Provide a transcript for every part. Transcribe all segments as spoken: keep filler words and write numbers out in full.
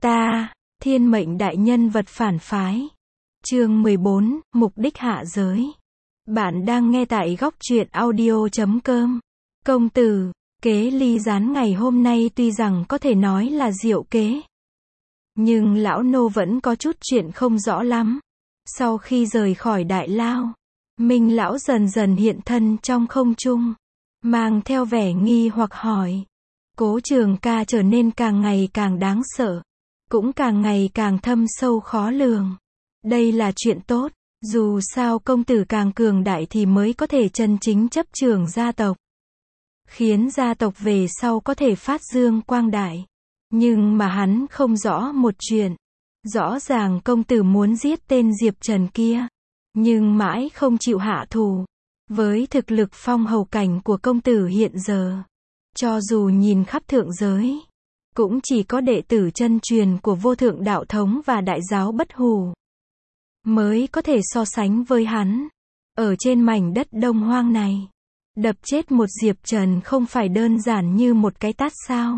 Ta, thiên mệnh đại nhân vật phản phái. Chương mười bốn, mục đích hạ giới. Bạn đang nghe tại góc truyện audio chấm com. Công tử, kế ly gián ngày hôm nay tuy rằng có thể nói là diệu kế, nhưng lão nô vẫn có chút chuyện không rõ lắm. Sau khi rời khỏi đại lao, Minh lão dần dần hiện thân trong không trung, mang theo vẻ nghi hoặc hỏi. Cố Trường Ca trở nên càng ngày càng đáng sợ, cũng càng ngày càng thâm sâu khó lường. Đây là chuyện tốt, dù sao công tử càng cường đại thì mới có thể chân chính chấp trưởng gia tộc, khiến gia tộc về sau có thể phát dương quang đại. Nhưng mà hắn không rõ một chuyện. Rõ ràng công tử muốn giết tên Diệp Trần kia, nhưng mãi không chịu hạ thủ. Với thực lực phong hầu cảnh của công tử hiện giờ, cho dù nhìn khắp thượng giới, cũng chỉ có đệ tử chân truyền của vô thượng đạo thống và đại giáo bất hủ mới có thể so sánh với hắn. Ở trên mảnh đất đông hoang này, đập chết một Diệp Trần không phải đơn giản như một cái tát sao?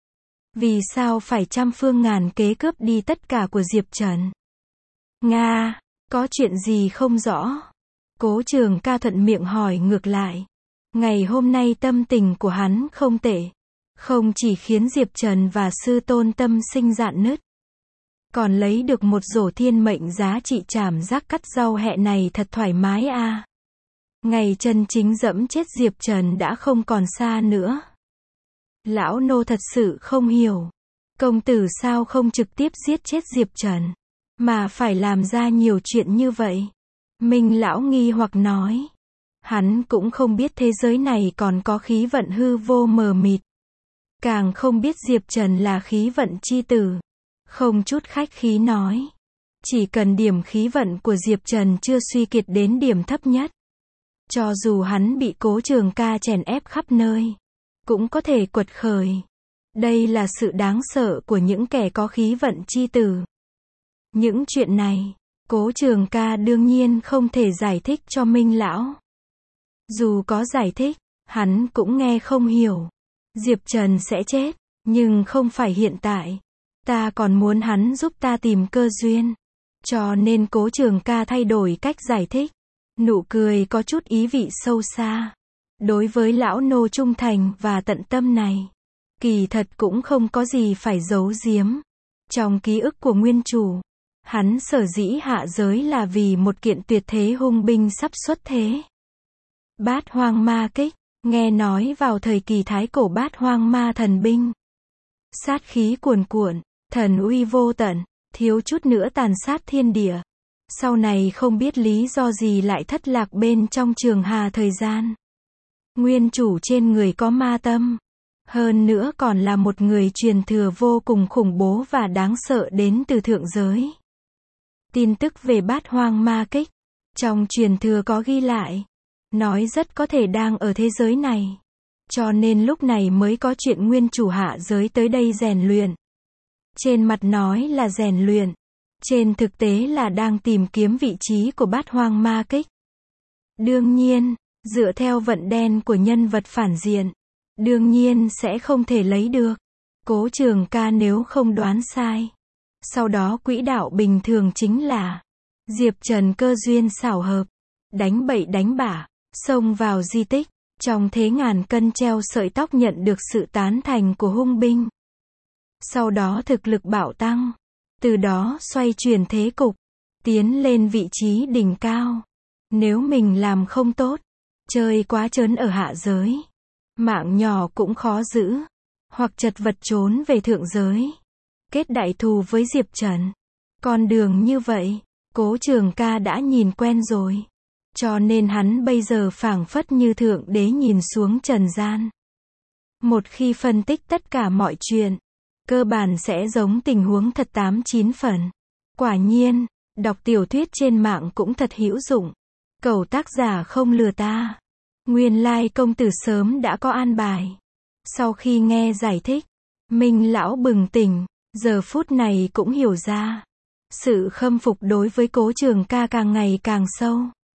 Vì sao phải trăm phương ngàn kế cướp đi tất cả của Diệp Trần? Nga, có chuyện gì không rõ? Cố Trường Ca thuận miệng hỏi ngược lại. Ngày hôm nay tâm tình của hắn không tệ, không chỉ khiến Diệp Trần và sư tôn tâm sinh dạn nứt, còn lấy được một rổ thiên mệnh giá trị trảm giác cắt rau hẹ này thật thoải mái a. À. Ngày chân chính dẫm chết Diệp Trần đã không còn xa nữa. Lão nô thật sự không hiểu, công tử sao không trực tiếp giết chết Diệp Trần, mà phải làm ra nhiều chuyện như vậy? Minh lão nghi hoặc nói. Hắn cũng không biết thế giới này còn có khí vận hư vô mờ mịt, càng không biết Diệp Trần là khí vận chi tử. Không chút khách khí nói, chỉ cần điểm khí vận của Diệp Trần chưa suy kiệt đến điểm thấp nhất, cho dù hắn bị Cố Trường Ca chèn ép khắp nơi, cũng có thể quật khởi. Đây là sự đáng sợ của những kẻ có khí vận chi tử. Những chuyện này, Cố Trường Ca đương nhiên không thể giải thích cho Minh lão. Dù có giải thích, hắn cũng nghe không hiểu. Diệp Trần sẽ chết, nhưng không phải hiện tại. Ta còn muốn hắn giúp ta tìm cơ duyên. Cho nên Cố Trường Ca thay đổi cách giải thích. Nụ cười có chút ý vị sâu xa. Đối với lão nô trung thành và tận tâm này, kỳ thật cũng không có gì phải giấu giếm. Trong ký ức của nguyên chủ, hắn sở dĩ hạ giới là vì một kiện tuyệt thế hung binh sắp xuất thế. Bát hoang ma kích, nghe nói vào thời kỳ thái cổ bát hoang ma thần binh, sát khí cuồn cuộn, thần uy vô tận, thiếu chút nữa tàn sát thiên địa. Sau này không biết lý do gì lại thất lạc bên trong trường hà thời gian. Nguyên chủ trên người có ma tâm, hơn nữa còn là một người truyền thừa vô cùng khủng bố và đáng sợ đến từ thượng giới. Tin tức về bát hoang ma kích, trong truyền thừa có ghi lại, nói rất có thể đang ở thế giới này. Cho nên lúc này mới có chuyện nguyên chủ hạ giới tới đây rèn luyện. Trên mặt nói là rèn luyện, trên thực tế là đang tìm kiếm vị trí của bát hoang ma kích. Đương nhiên, dựa theo vận đen của nhân vật phản diện, đương nhiên sẽ không thể lấy được. Cố Trường Ca nếu không đoán sai, sau đó quỹ đạo bình thường chính là Diệp Trần cơ duyên xảo hợp, đánh bậy đánh bạ, xông vào di tích, trong thế ngàn cân treo sợi tóc nhận được sự tán thành của hung binh. Sau đó thực lực bạo tăng, từ đó xoay chuyển thế cục, tiến lên vị trí đỉnh cao. Nếu mình làm không tốt, chơi quá trớn ở hạ giới, mạng nhỏ cũng khó giữ, hoặc chật vật trốn về thượng giới, kết đại thù với Diệp Trần. Con đường như vậy, Cố Trường Ca đã nhìn quen rồi. Cho nên hắn bây giờ phảng phất như thượng đế nhìn xuống trần gian. Một khi phân tích tất cả mọi chuyện, cơ bản sẽ giống tình huống thật tám chín phần. Quả nhiên, đọc tiểu thuyết trên mạng cũng thật hữu dụng. Cẩu tác giả không lừa ta. Nguyên lai công tử sớm đã có an bài. Sau khi nghe giải thích, Minh lão bừng tỉnh, giờ phút này cũng hiểu ra. Sự khâm phục đối với Cố Trường Ca càng ngày càng sâu.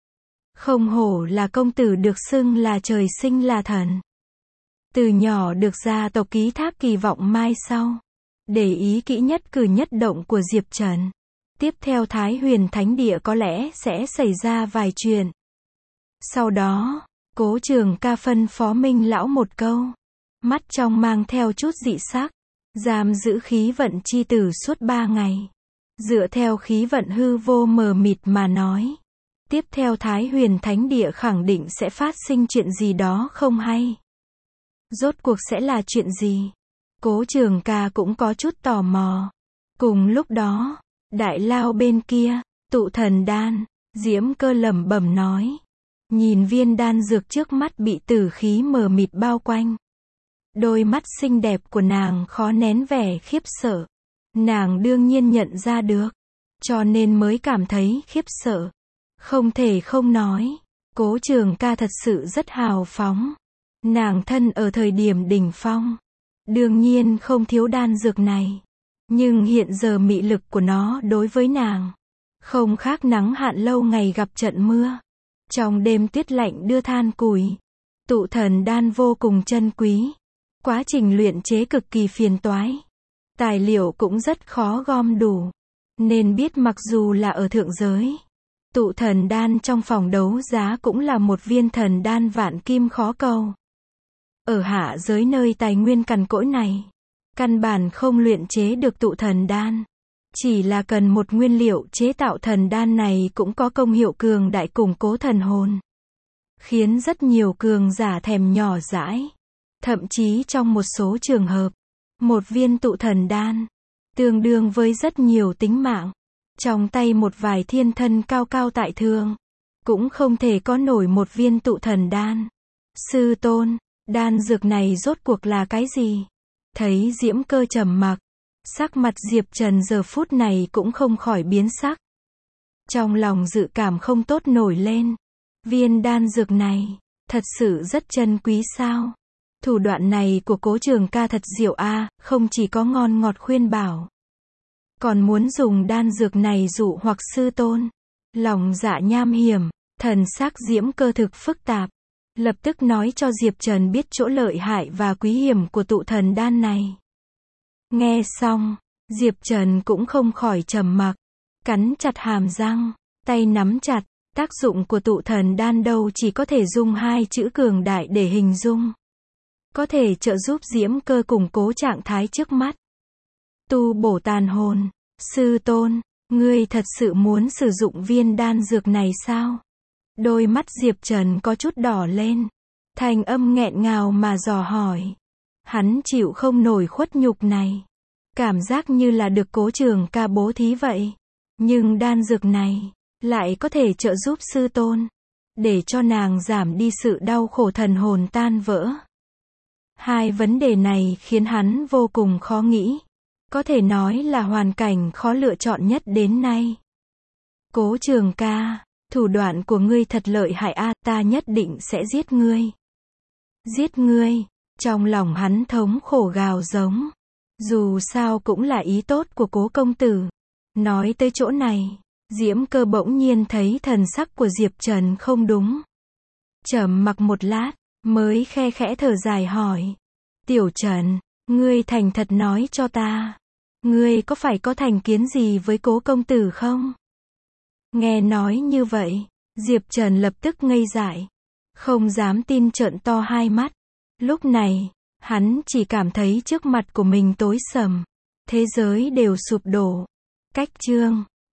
Không hổ là công tử được xưng là trời sinh là thần. Từ nhỏ được gia tộc ký thác kỳ vọng mai sau. để ý kỹ nhất cử nhất động của Diệp Trần. Tiếp theo Thái Huyền Thánh Địa có lẽ sẽ xảy ra vài chuyện. Sau đó, Cố Trường Ca phân phó Minh lão một câu, mắt trong mang theo chút dị sắc, giam giữ khí vận chi tử suốt ba ngày. Dựa theo khí vận hư vô mờ mịt mà nói, tiếp theo Thái Huyền Thánh Địa khẳng định sẽ phát sinh chuyện gì đó không hay. Rốt cuộc sẽ là chuyện gì? Cố Trường Ca cũng có chút tò mò. Cùng lúc đó, đại lao bên kia, tụ thần đan, Diễm Cơ lẩm bẩm nói. Nhìn viên đan dược trước mắt bị tử khí mờ mịt bao quanh. Đôi mắt xinh đẹp của nàng khó nén vẻ khiếp sợ. Nàng đương nhiên nhận ra được, cho nên mới cảm thấy khiếp sợ. Không thể không nói, Cố Trường Ca thật sự rất hào phóng. Nàng thân ở thời điểm đỉnh phong, đương nhiên không thiếu đan dược này. Nhưng hiện giờ mị lực của nó đối với nàng, không khác nắng hạn lâu ngày gặp trận mưa. Trong đêm tuyết lạnh đưa than củi, tụ thần đan vô cùng chân quý. Quá trình luyện chế cực kỳ phiền toái. Tài liệu cũng rất khó gom đủ. Nên biết mặc dù là ở thượng giới, tụ thần đan trong phòng đấu giá cũng là một viên thần đan vạn kim khó cầu. Ở hạ giới nơi tài nguyên cằn cỗi này, căn bản không luyện chế được tụ thần đan. Chỉ là cần một nguyên liệu chế tạo thần đan này cũng có công hiệu cường đại củng cố thần hồn. Khiến rất nhiều cường giả thèm nhỏ dãi. Thậm chí trong một số trường hợp, một viên tụ thần đan, tương đương với rất nhiều tính mạng. Trong tay một vài thiên thân cao cao tại thượng, cũng không thể có nổi một viên tụ thần đan. Sư tôn, đan dược này rốt cuộc là cái gì? Thấy Diễm Cơ trầm mặc, sắc mặt Diệp Trần giờ phút này cũng không khỏi biến sắc. Trong lòng dự cảm không tốt nổi lên. Viên đan dược này, thật sự rất chân quý sao? Thủ đoạn này của Cố Trường Ca thật diệu a, không chỉ có ngon ngọt khuyên bảo, còn muốn dùng đan dược này dụ hoặc sư tôn. Lòng dạ nham hiểm, thần sắc Diễm Cơ thực phức tạp, lập tức nói cho Diệp Trần biết chỗ lợi hại và quý hiểm của tụ thần đan này. Nghe xong, Diệp Trần cũng không khỏi trầm mặc, cắn chặt hàm răng, tay nắm chặt. Tác dụng của tụ thần đan đâu chỉ có thể dùng hai chữ cường đại để hình dung. Có thể trợ giúp Diễm Cơ củng cố trạng thái trước mắt. Tu bổ tàn hồn. Sư tôn, ngươi thật sự muốn sử dụng viên đan dược này sao? Đôi mắt Diệp Trần có chút đỏ lên. Thanh âm nghẹn ngào mà dò hỏi. Hắn chịu không nổi khuất nhục này. Cảm giác như là được Cố Trường Ca bố thí vậy. Nhưng đan dược này lại có thể trợ giúp sư tôn, để cho nàng giảm đi sự đau khổ thần hồn tan vỡ. Hai vấn đề này khiến hắn vô cùng khó nghĩ. Có thể nói là hoàn cảnh khó lựa chọn nhất đến nay. Cố Trường Ca, thủ đoạn của ngươi thật lợi hại a, ta nhất định sẽ giết ngươi. Giết ngươi, trong lòng hắn thống khổ gào giống. Dù sao cũng là ý tốt của Cố công tử. Nói tới chỗ này, Diễm Cơ bỗng nhiên thấy thần sắc của Diệp Trần không đúng. Trầm mặc một lát, mới khe khẽ thở dài hỏi. Tiểu Trần, ngươi thành thật nói cho ta. Ngươi có phải có thành kiến gì với Cố công tử không? Nghe nói như vậy, Diệp Trần lập tức ngây dại. Không dám tin trợn to hai mắt. Lúc này, hắn chỉ cảm thấy trước mặt của mình tối sầm. Thế giới đều sụp đổ. Cách chương